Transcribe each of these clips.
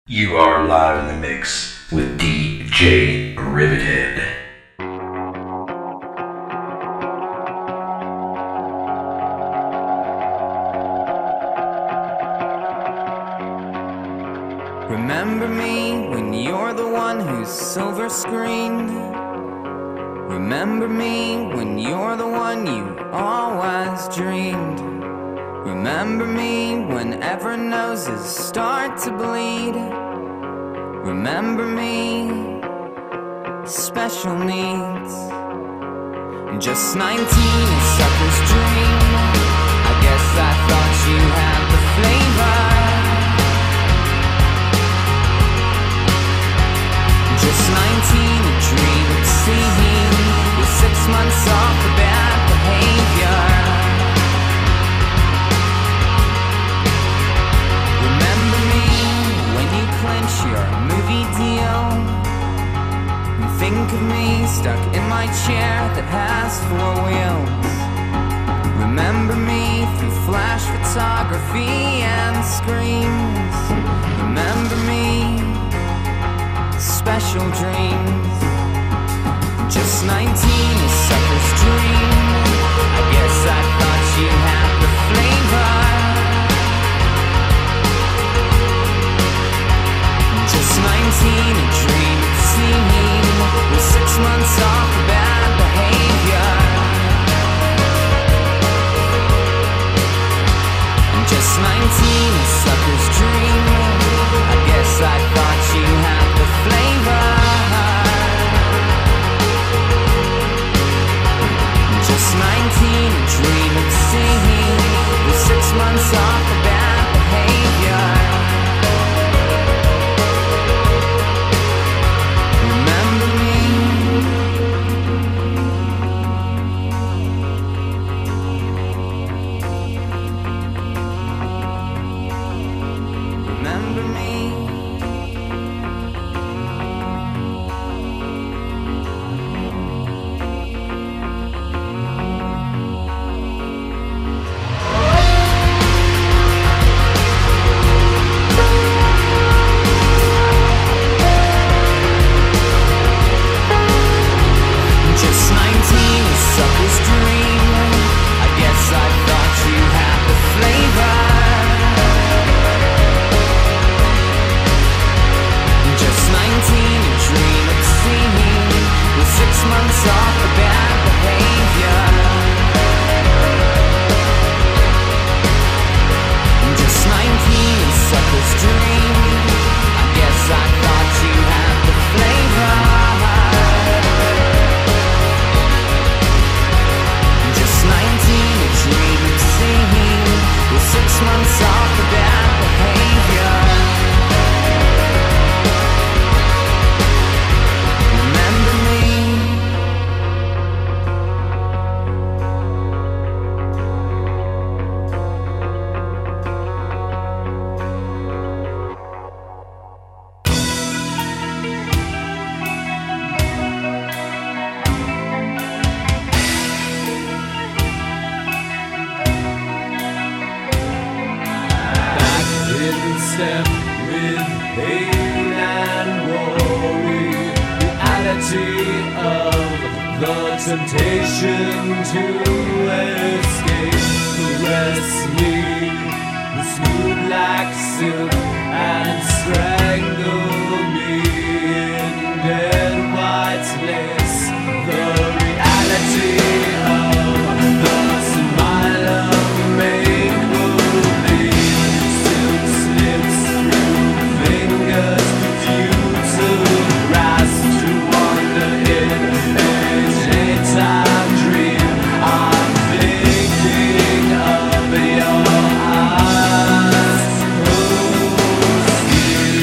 You are live in the mix with DJ Rivethead. Remember me when you're the one who's silver screened. Remember me when you're the one you always dreamed. Remember me whenever noses start to bleed. Remember me, special needs. Just 19, a sucker's dream. I guess I thought you had the flavor. Just 19, a dream of seeing with 6 months off for bad behavior. Remember me when you clinch your movie deal. And think of me stuck in my chair that has 4 wheels. Remember me through flash photography and screens. Remember me, special dreams. Just 19, a sucker's dream. I guess I thought you had the flavor. Just 19, a dream of seeing with 6 months off for bad behavior. Just 19, a sucker's dream. I guess I thought you had the flavor. Just 19, a dream of seeing with 6 months off for bad behavior. Remember me. Remember me. Just 19, a sucker's dream. I guess I thought you had the flavor. Just 19, a dream of seeing with 6 months off for bad behavior. Just 19, a sucker's dream. I guess I thought you had the flavor. Just 19, a dream of seeing with 6 months off for bad behavior. Remember me. Back in step with pain and worry, reality of the temptation to escape. Caress me, smooth like silk, and strangle me in dead white lace. The reality of the smile of make-believe still slips through fingers due to grasp to wander in a daytime dream. I'm thinking of your eyes. Oh,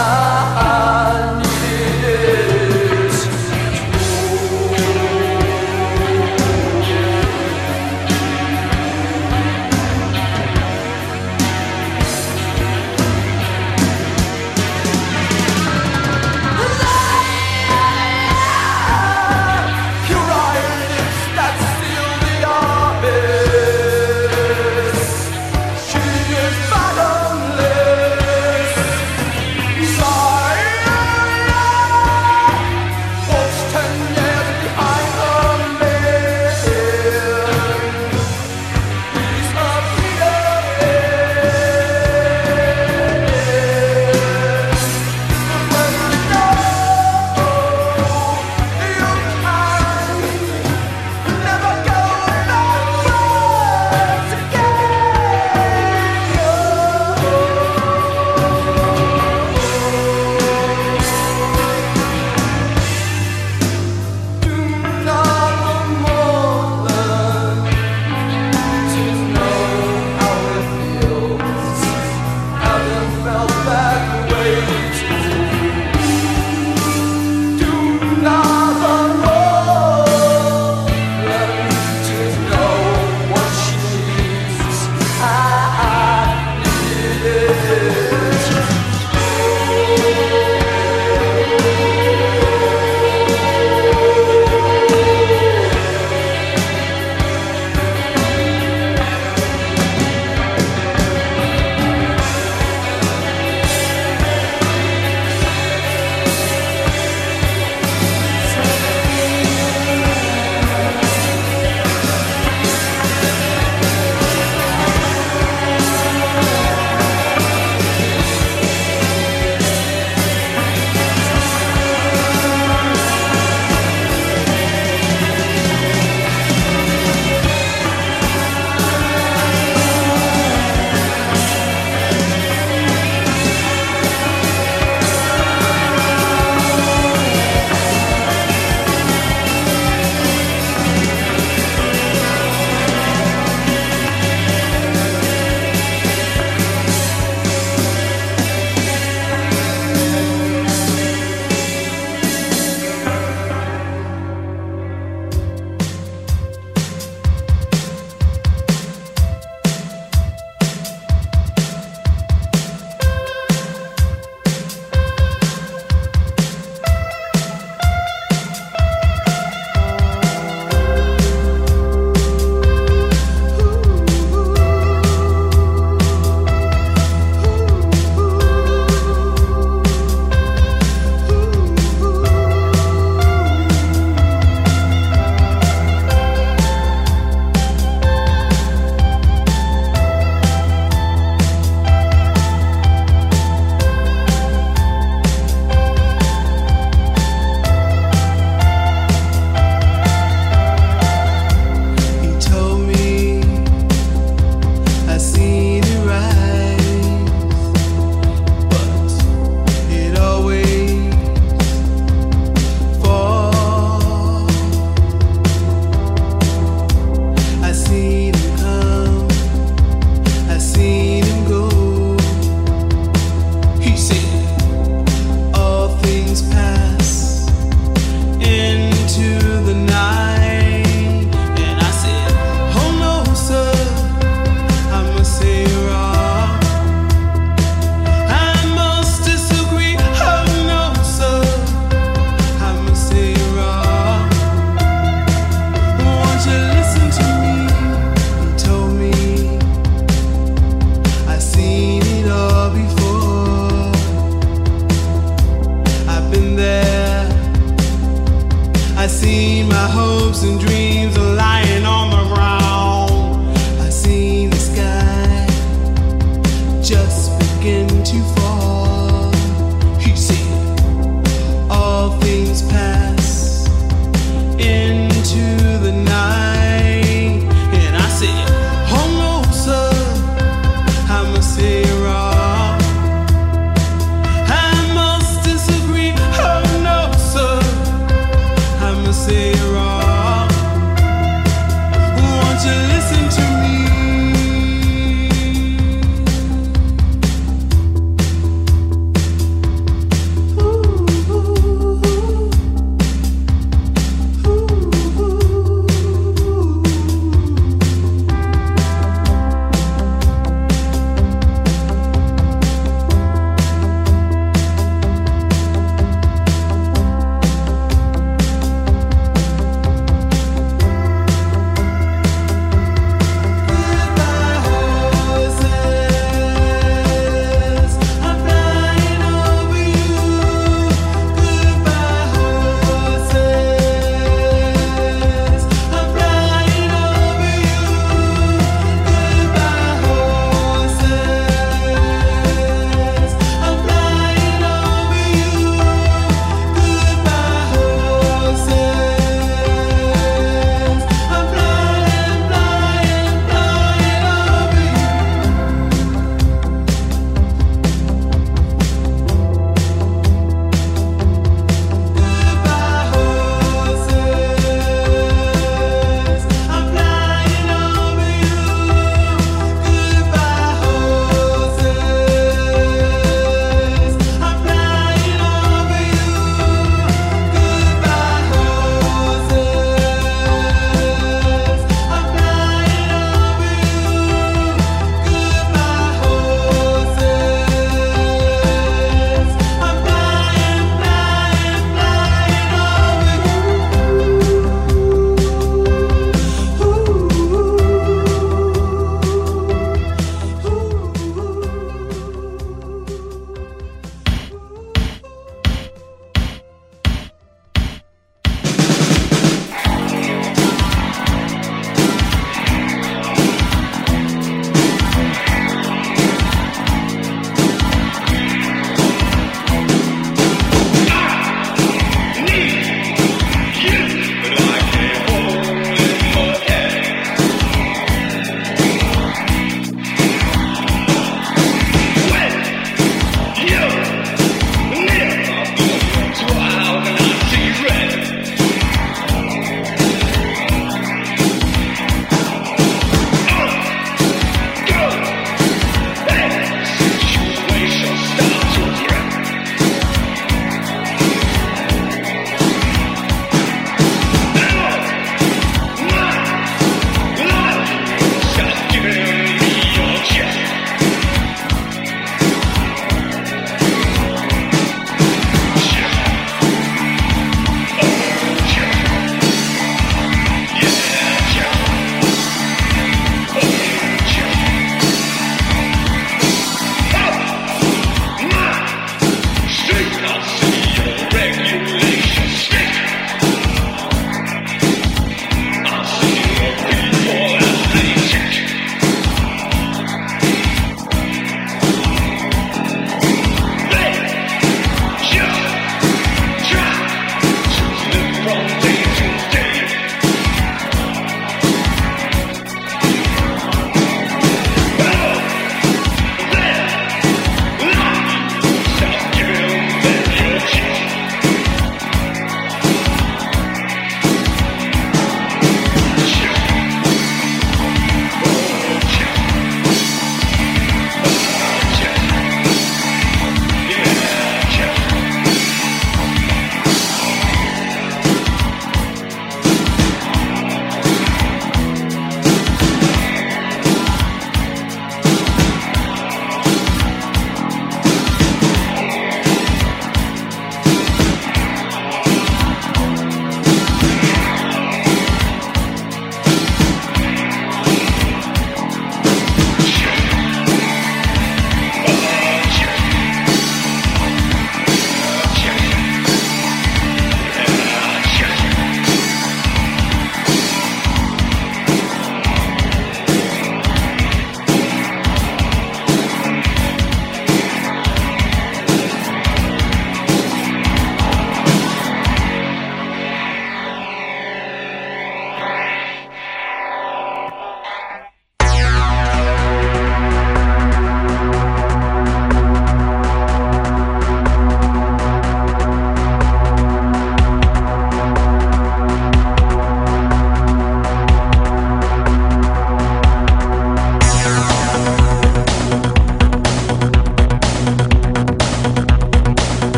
She is bottomless. Sorry.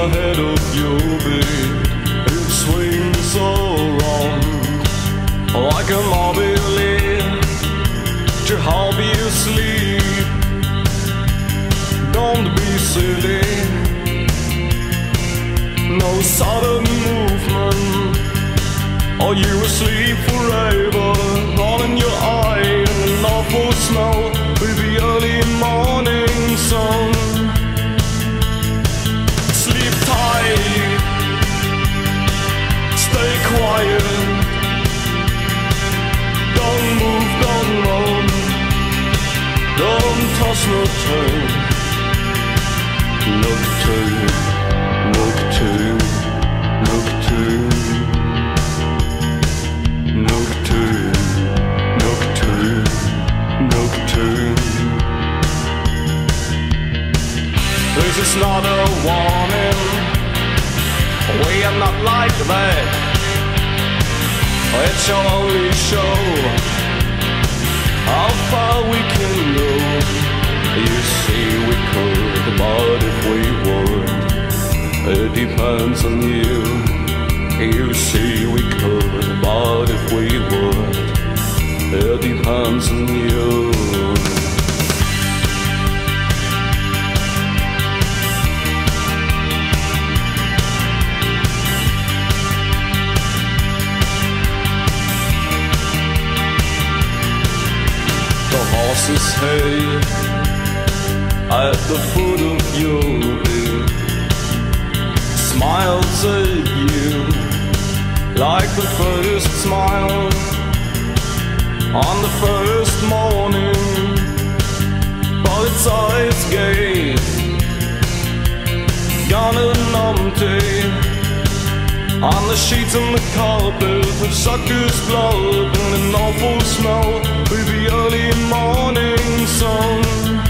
head of your bed. It swings around like a mobile to help you sleep. Don't be silly, no sudden movement, or you will sleep forever. All in your eye and an awful smell with the early morning sun. Sleep tight, stay quiet, don't move, don't moan, don't toss no turn. Nocturne, nocturne, nocturne, nocturne, nocturne, nocturne. This is not a warning, we are not like that. It shall only show how far we can go. You see we could, but if we would, it depends on you. You see we could, but if we would, it depends on you. The horse's head at the foot of your bed smiles at you like the first smile on the first morning, but its eyes gaze gone and empty on the sheets and the carpet of sucker's blood and an awful smell with the early morning sun.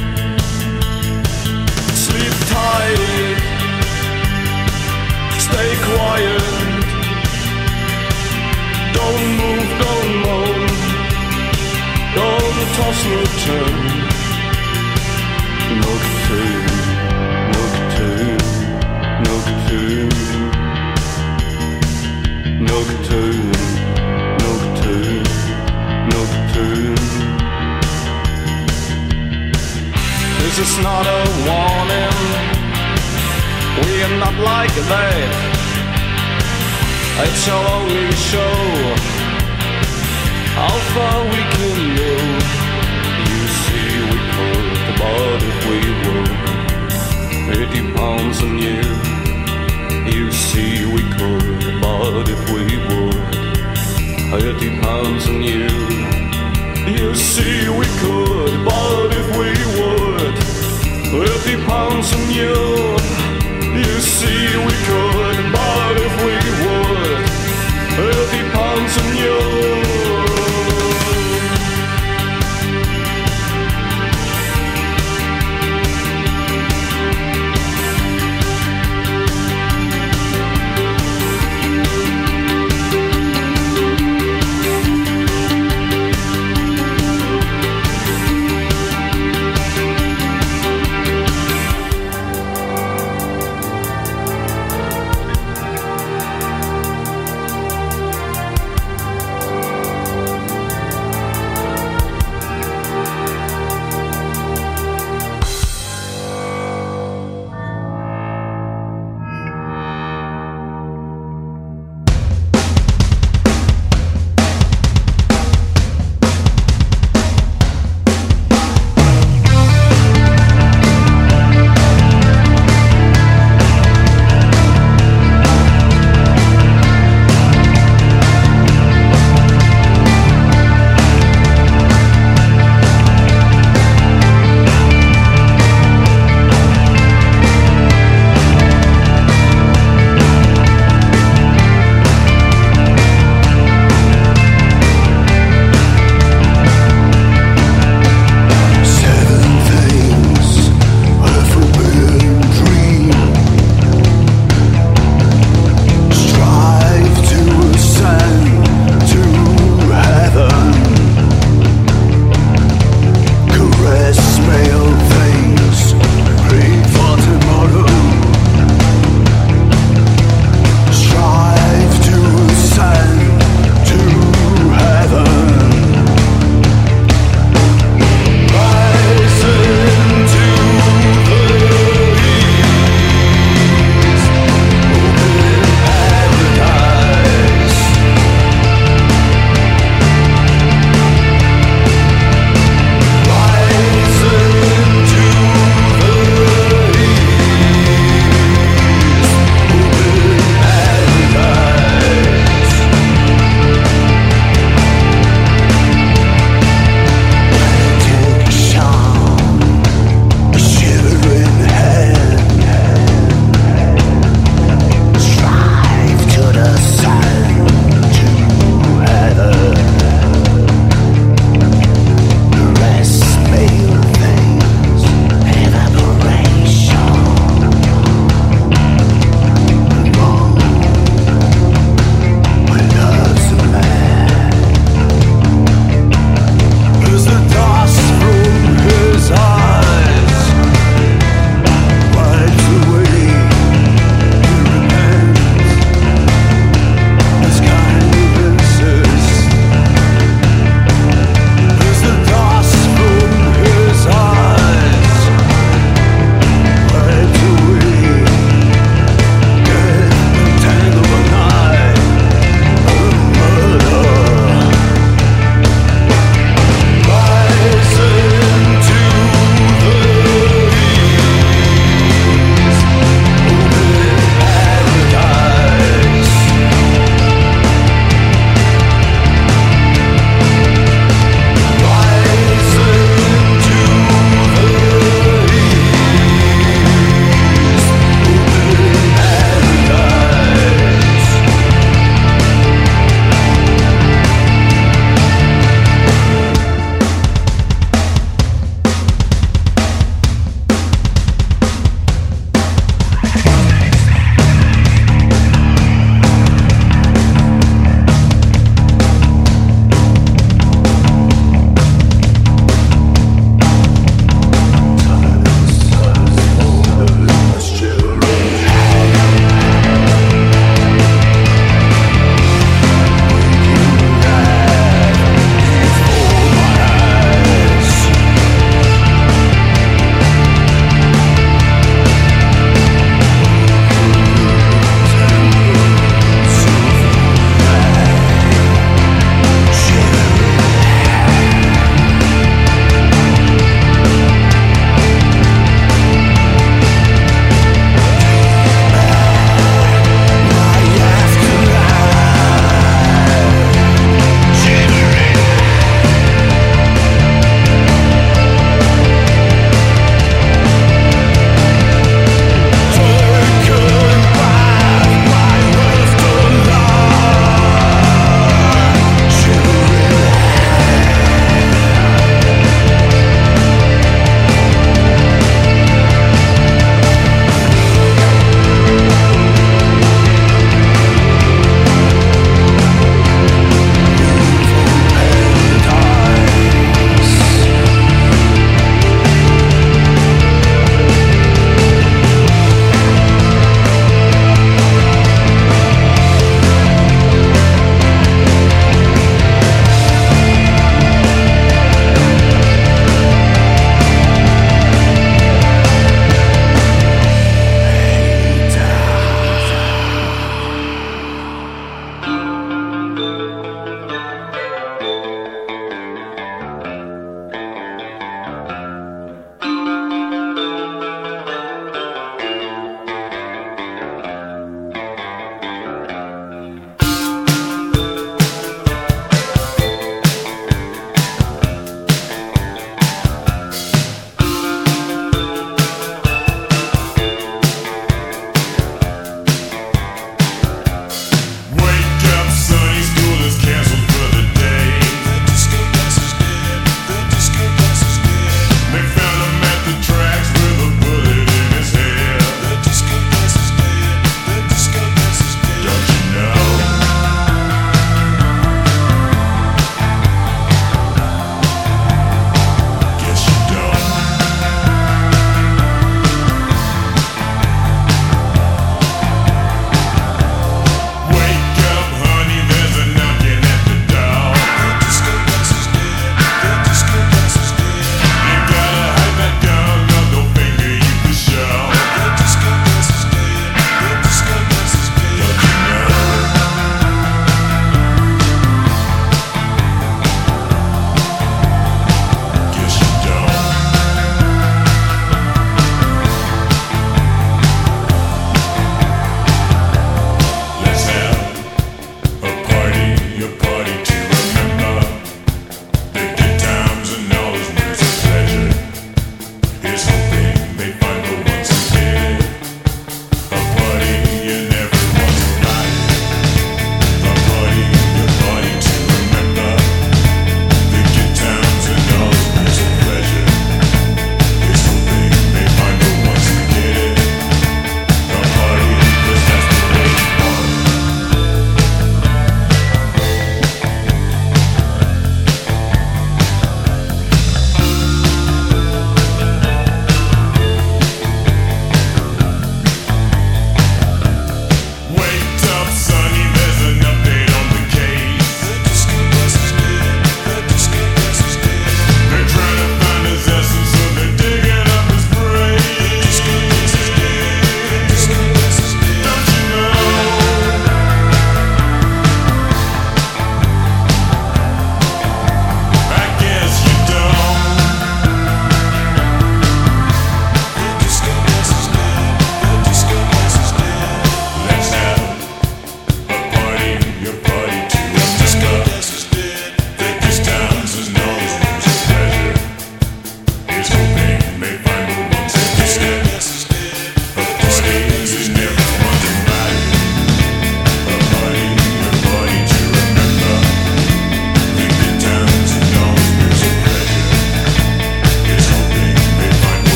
Sleep tight, stay quiet, don't move, don't moan, don't toss no turn. Nocturne, nocturne, nocturne, nocturne, nocturne, nocturne. This is not a warning, we are not like that. It shall only show how far we can go. You see we could, but if we would, it depends on you. You see we could, but if we would, it depends on you. You see we could, but if we would, it depends on you. You see we could, but if we would, it depends on you.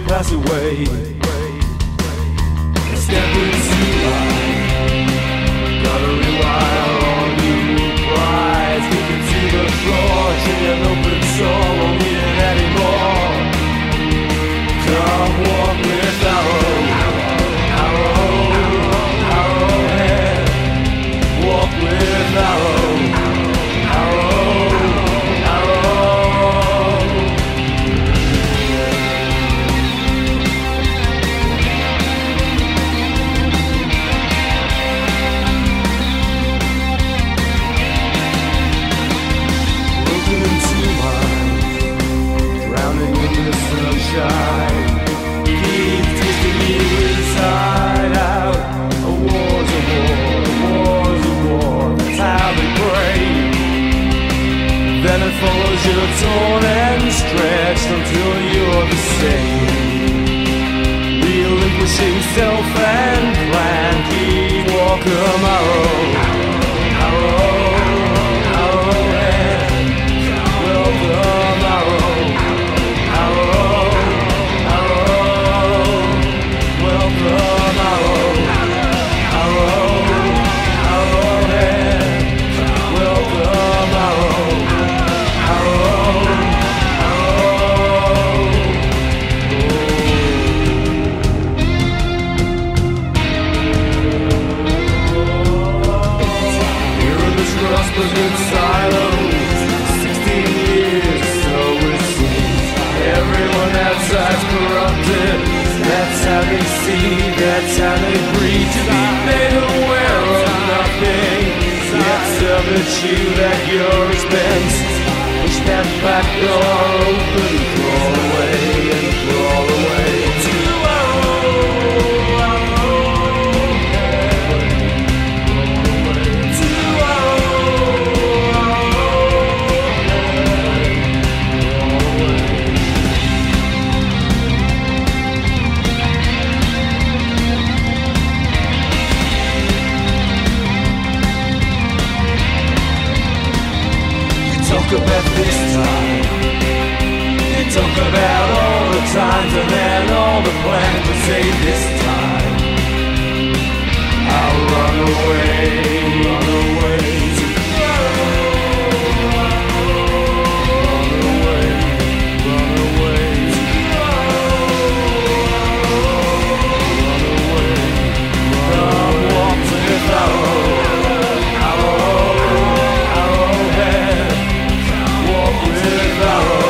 pass away. Step into life, gotta rewire all new pride. Speaking to the floor, treat an open soul, won't need it anymore. Come walk with arrowhead. Walk with arrow. Keep twisting you inside out. A war's a war, that's how they pray. Then it follows you torn and stretched until you're the same. Relinquishing self and plan, keep walking arrowhead. Welcome in silence, 16 years, so it seems. Everyone outside's corrupted. That's how they see, that's how they breathe. To be made aware of nothing, yet service you at your expense. Push that back door open, crawl away and crawl away. Talk about this time. You talk about all the times and then all the plans. But say this time I'll run away, run away. Run away, run away. Run away. Come walk with arrowhead. Walk with arrow.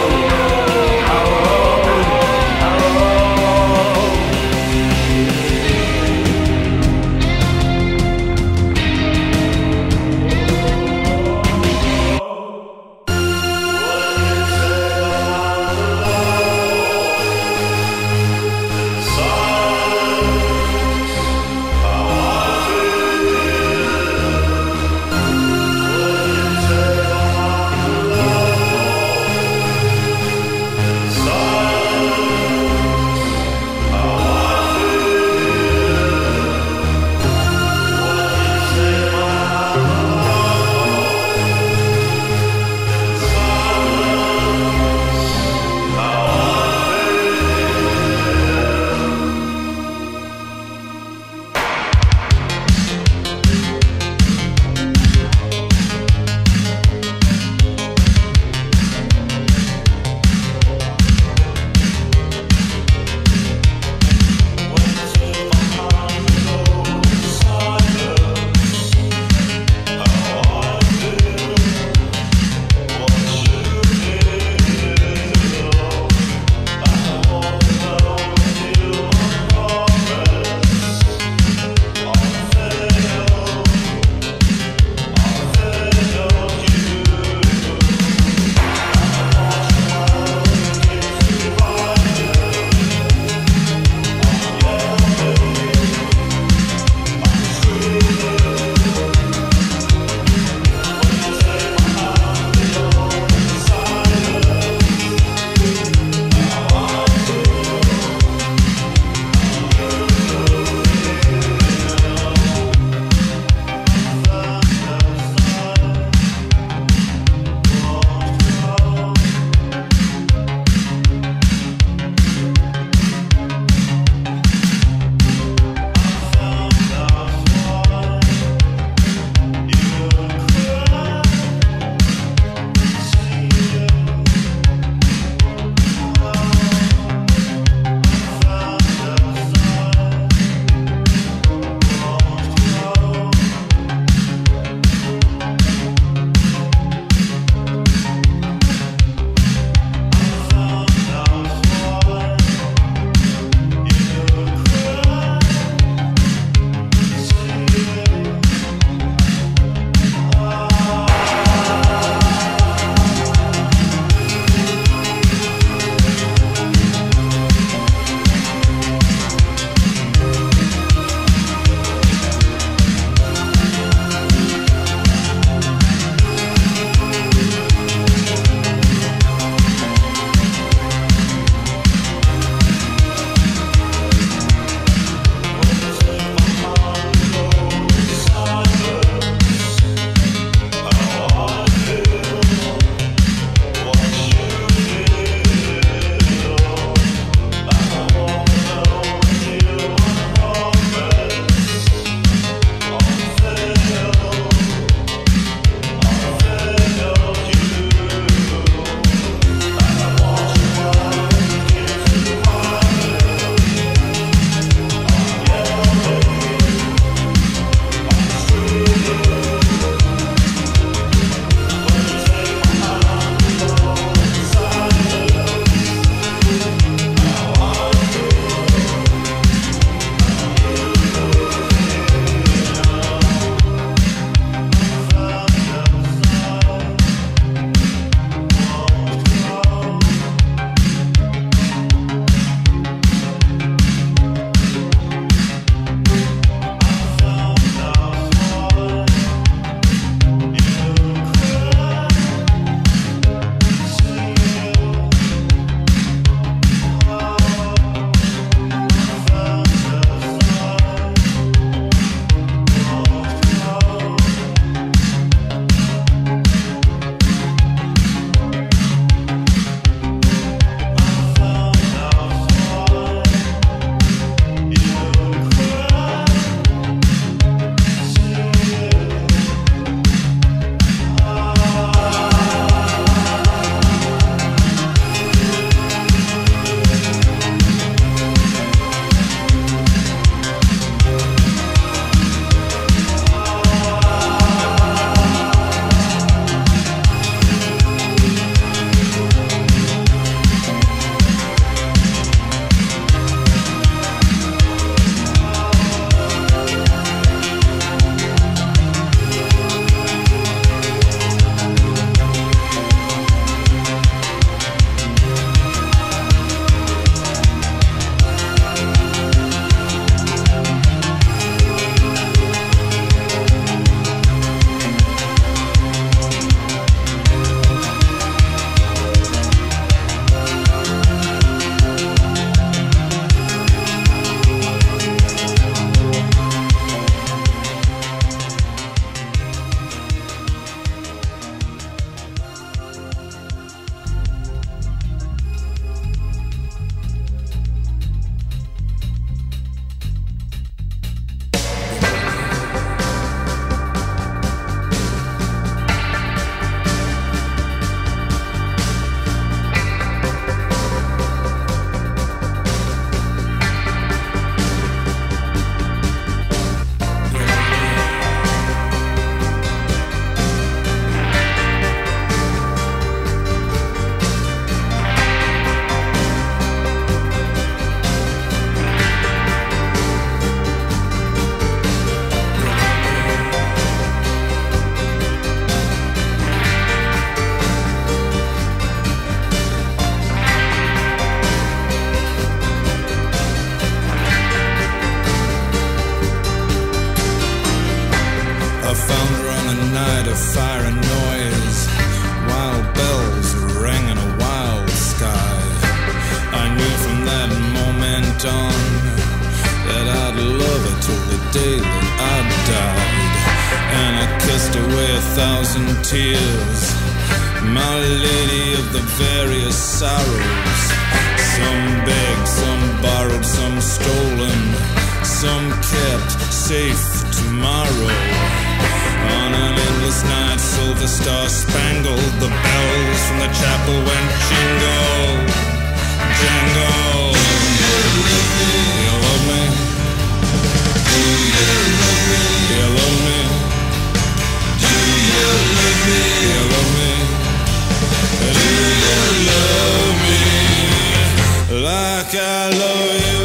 made a fire and noise. Wild bells rang in a wild sky. I knew from that moment on that I'd love her till the day that I died. And I kissed away 1,000 tears, my lady of the various sorrows. Some begged, some borrowed, some stolen, some kept safe tomorrow. On an endless night, silver star spangled, the bells from the chapel went jingle, jangle. You love me? Do you love me? You love me? Do you love me? You love me? Do you love me like I love you?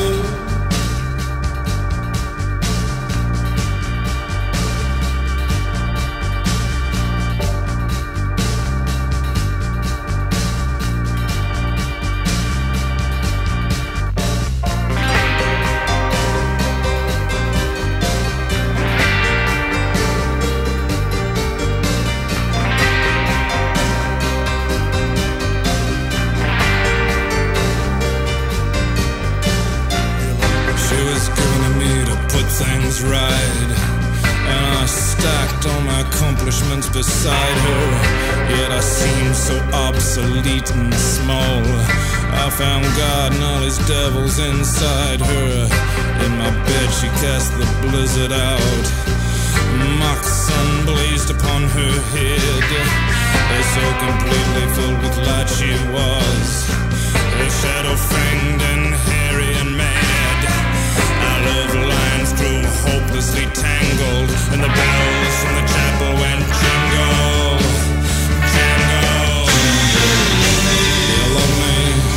Things right, and I stacked all my accomplishments beside her. Yet I seemed so obsolete and small. I found God and all his devils inside her. In my bed she cast the blizzard out. Mock sun blazed upon her head. So completely filled with light she was, a shadow fanged and hairy and mad. Our love lines grew hopelessly tangled, and the bells from the chapel went jingle, jangle. You love me?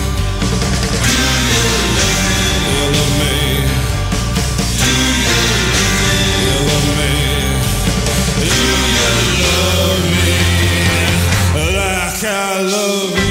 You love me? You love me? You love me like I love you?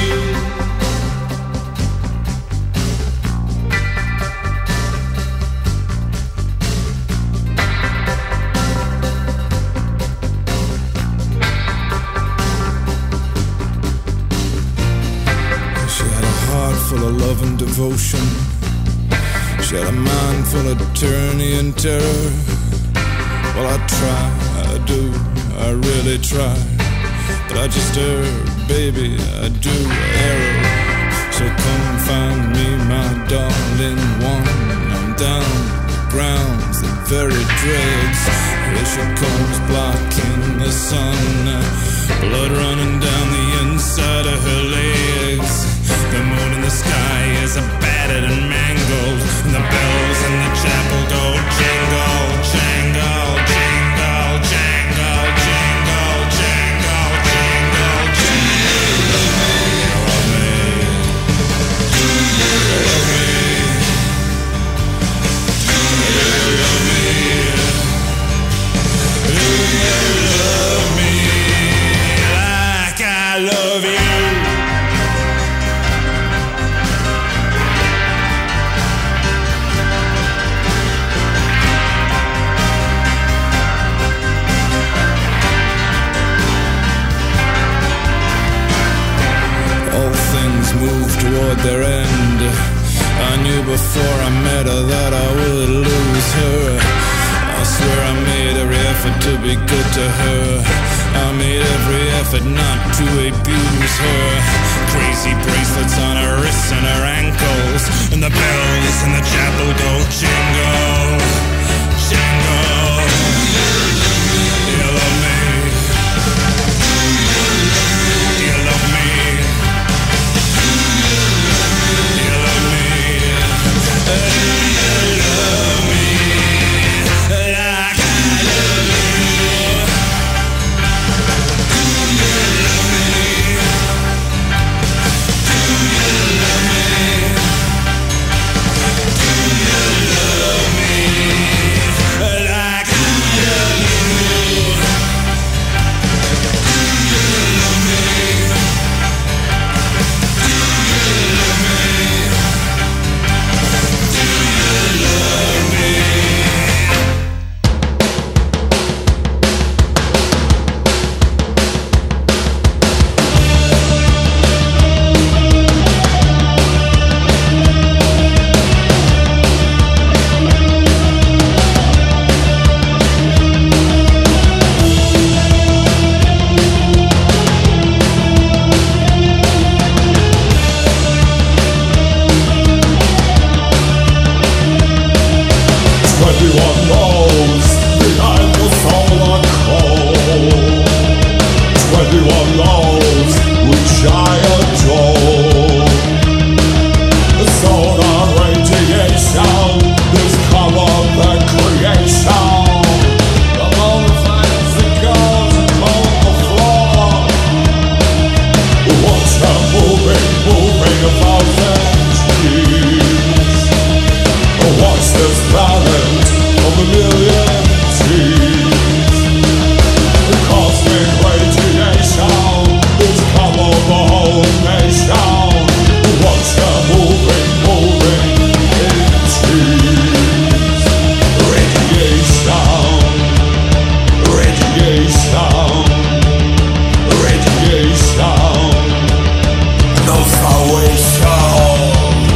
Full of love and devotion. She had a mind full of tyranny and terror. Well, I try, I do, I really try, but I just err, baby, I do err. So come find me, my darling one. I'm down the grounds, the very dregs. Here she comes, blocking the sun, blood running down the inside of her legs. The moon in the sky is battered and mangled, and the bells in the chapel go jingle, jangle, jingle, jangle, jingle, jangle, jingle, jingle. You love me? Do you love me? Do you love me? Do you love me like I love you? Moved toward their end. I knew before I met her that I would lose her. I swear I made every effort to be good to her. I made every effort not to abuse her. Crazy bracelets on her wrists and her ankles, and the bells in the chapel go jingle, jingle. You love me? Do you love me? Do 21 rows behind the solar cold. 21 laws which I adore. The solar radiation discover the creation of all the things that goes upon the floor. Watch her moving 1,000 years. Watch this planet of a million trees. The cosmic radiation is cover the whole nation. Watch her moving in trees. Radiation, radiation, radiation. No salvation.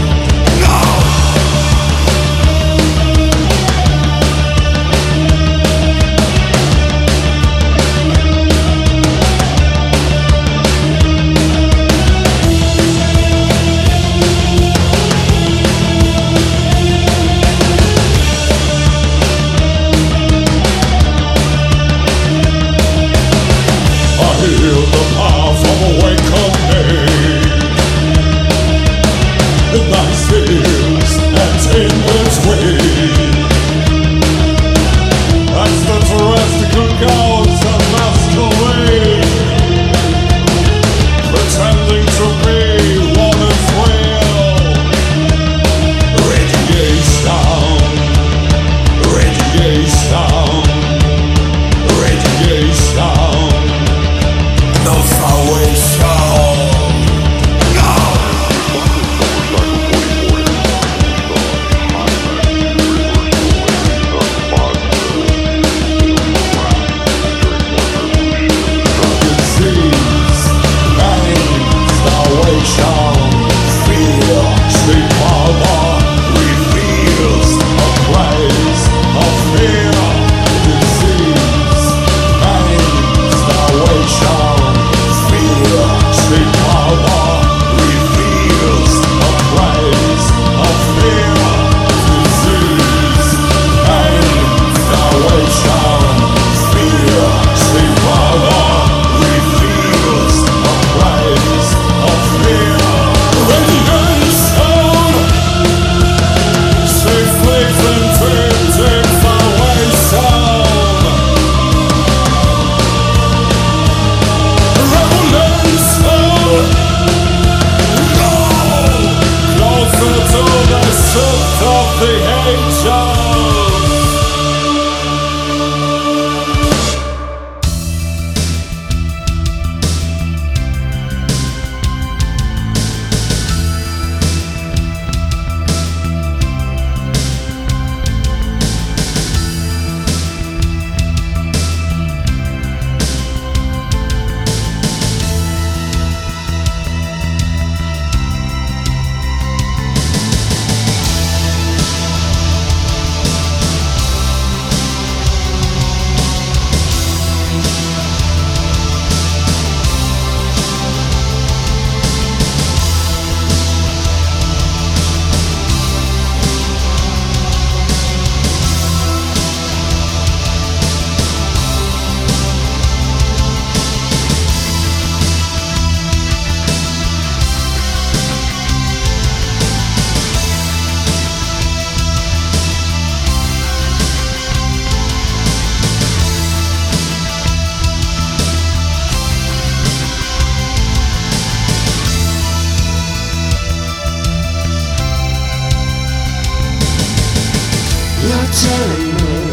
Telling me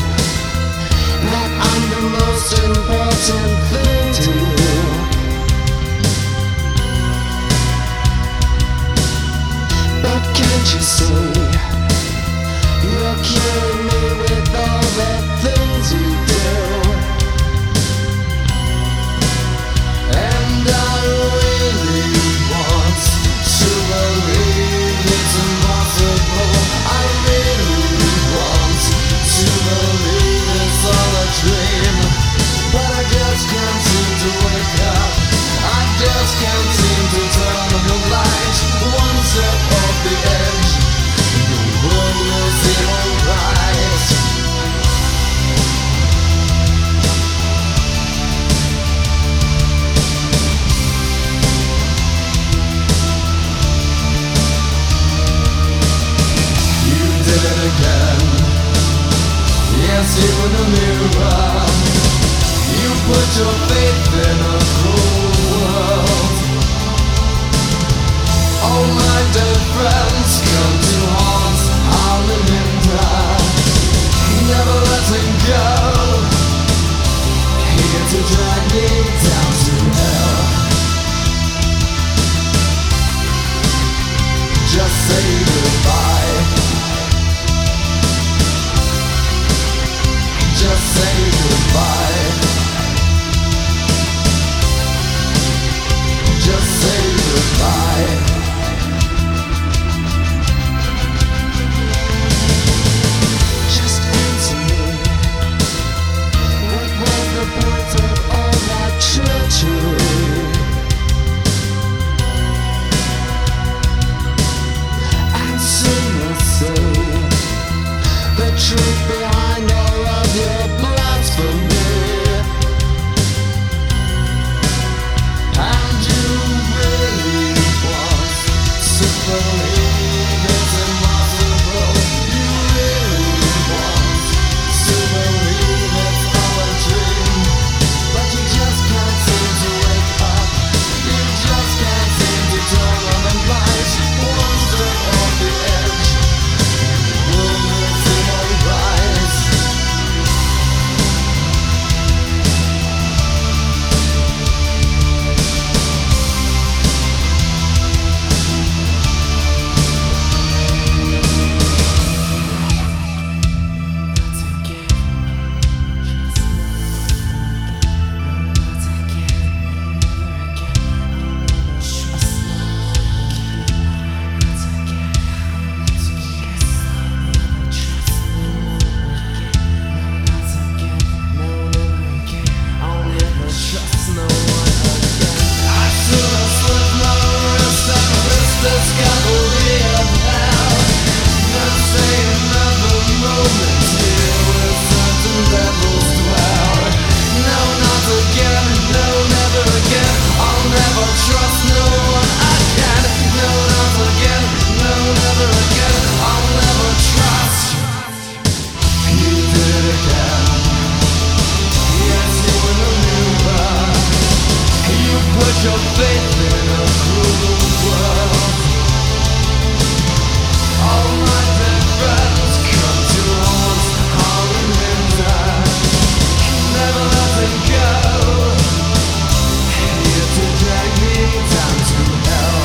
that I'm the most important thing to you. But can't you see, you're killing me with all the things you do. And I really want to believe it's impossible. I really want to believe it's all a dream, but I just can't did it again. Yes, you in the mirror. You put your faith in a cruel world. All my dead friends come to haunt Arlinda. Never letting go. Here to drag me down to hell. Just say goodbye. Just say goodbye. Just say goodbye. Just answer me. What was the point of all that treachery? Answer me, say the truth behind all of your blasphemy. And you really want to believe it's impossible. You really want to believe it's all a dream. But you just can't seem to wake up. You just can't seem to turn on the light. One step off the edge, will never see my rise. Your faith in a cruel world. All my dead friends come to haunt Arlinda. Never letting go. Here to drag me down to hell.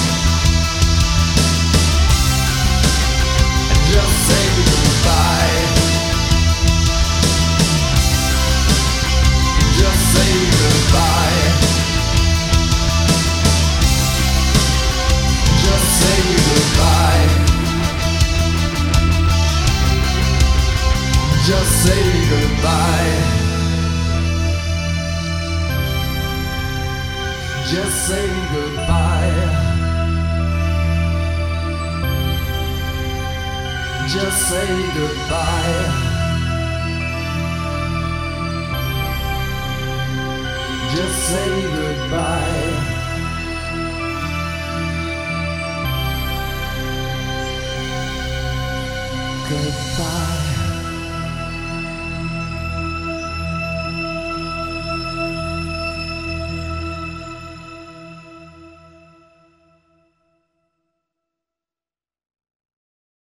And just say goodbye. Just say goodbye. Just say goodbye. Just say goodbye. Just say goodbye. Just say goodbye. Just say goodbye. Goodbye.